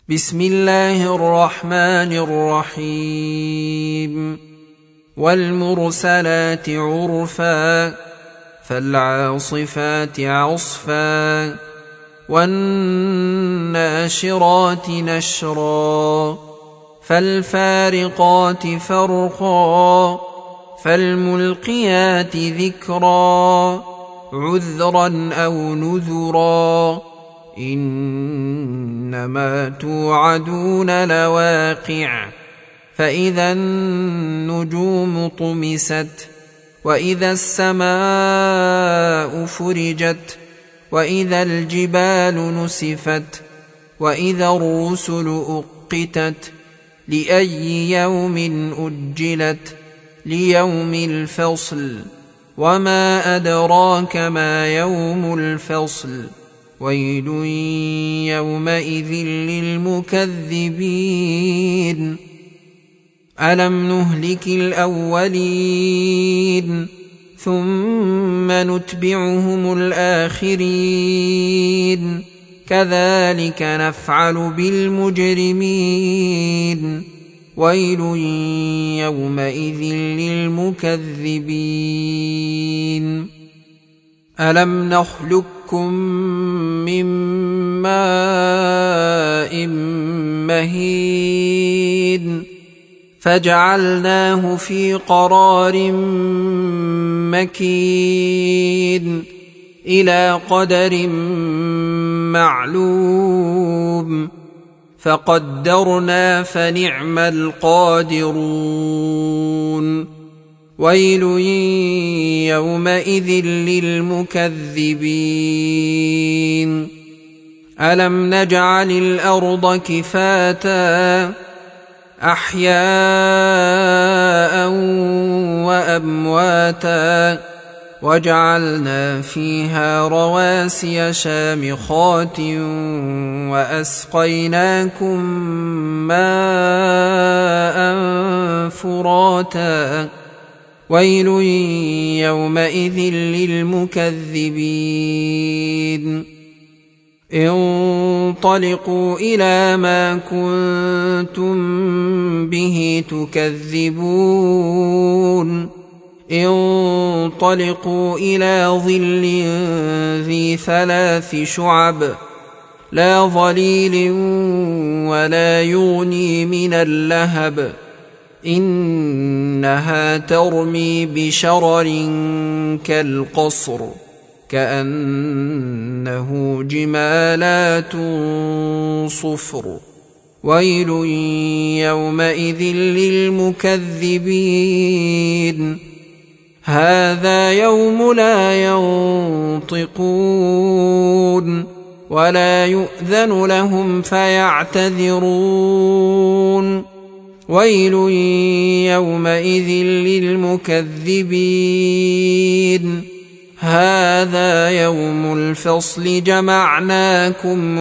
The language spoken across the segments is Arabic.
بسم الله الرحمن الرحيم والمرسلات عرفا فالعاصفات عصفا والناشرات نشرا فالفارقات فرقا فالملقيات ذكرا عذرا أو نذرا إنما توعدون لواقع فإذا النجوم طمست وإذا السماء فرجت وإذا الجبال نسفت وإذا الرسل أقتت لأي يوم أجلت ليوم الفصل وما أدراك ما يوم الفصل ويل يومئذ للمكذبين ألم نهلك الأولين ثم نتبعهم الآخرين كذلك نفعل بالمجرمين ويل يومئذ للمكذبين ألم نخلقكم من ماء مهين فجعلناه في قرار مكين إلى قدر معلوم فقدرنا فنعم القادرون ويل يومئذ للمكذبين ألم نجعل الأرض كفاتا أحياء وأمواتا وجعلنا فيها رواسي شامخات وأسقيناكم ماء فراتا ويل يومئذ للمكذبين انطلقوا إلى ما كنتم به تكذبون انطلقوا إلى ظل ذي 3 شعب لا ظليل ولا يغني من اللهب إنها ترمي بشرر كالقصر كأنه جمالات صفر ويل يومئذ للمكذبين هذا يوم لا ينطقون ولا يؤذن لهم فيعتذرون ويل يومئذ للمكذبين هذا يوم الفصل جمعناكم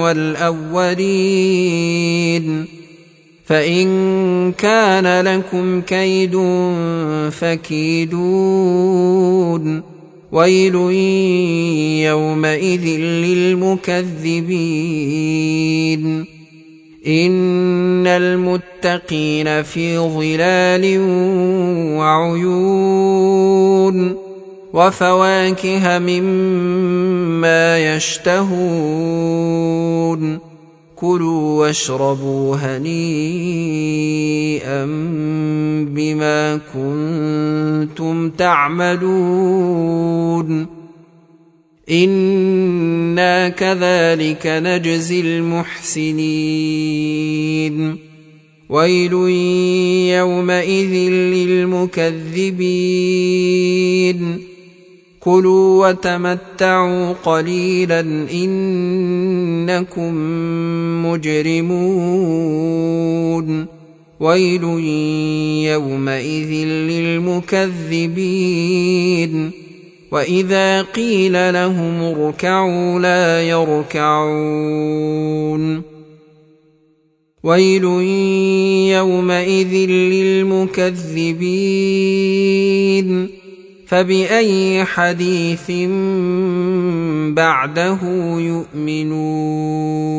والأولين فإن كان لكم كيد فكيدون ويل يومئذ للمكذبين إن المتقين في ظلال وعيون وفواكه مما يشتهون كلوا واشربوا هنيئا بما كنتم تعملون إنا كذلك نجزي المحسنين ويل يومئذ للمكذبين كلوا وتمتعوا قليلا إنكم مجرمون ويل يومئذ للمكذبين وإذا قيل لهم اركعوا لا يركعون ويل يومئذ للمكذبين فبأي حديث بعده يؤمنون